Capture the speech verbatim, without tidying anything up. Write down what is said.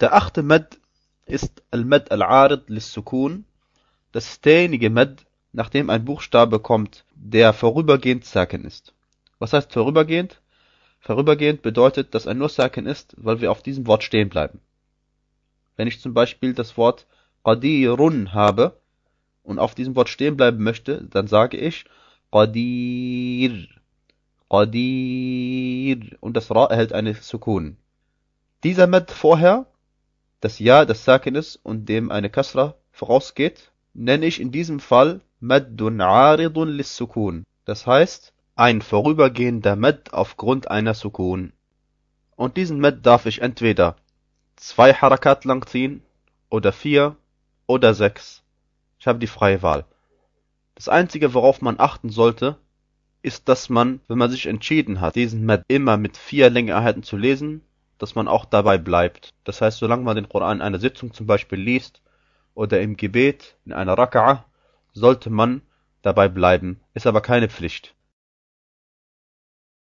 Der achte Mad ist Al-Mad Al-Arid Lis-Sukun. Das ist derjenige Mad, nachdem ein Buchstabe kommt, der vorübergehend Sakin ist. Was heißt vorübergehend? Vorübergehend bedeutet, dass er nur Sakin ist, weil wir auf diesem Wort stehen bleiben. Wenn ich zum Beispiel das Wort Qadirun habe und auf diesem Wort stehen bleiben möchte, dann sage ich Qadir, Qadir und das Ra erhält eine Sukun. Dieser Mad vorher, das Ja, das Sakin ist und dem eine Kasra vorausgeht, nenne ich in diesem Fall Maddun Aridun Lis-Sukun. Das heißt, ein vorübergehender Mad aufgrund einer Sukun. Und diesen Mad darf ich entweder zwei Harakat lang ziehen, oder vier, oder sechs. Ich habe die freie Wahl. Das Einzige, worauf man achten sollte, ist, dass man, wenn man sich entschieden hat, diesen Mad immer mit vier Längeeinheiten zu lesen, dass man auch dabei bleibt. Das heißt, solange man den Koran in einer Sitzung zum Beispiel liest, oder im Gebet, in einer Raka'a, sollte man dabei bleiben. Ist aber keine Pflicht.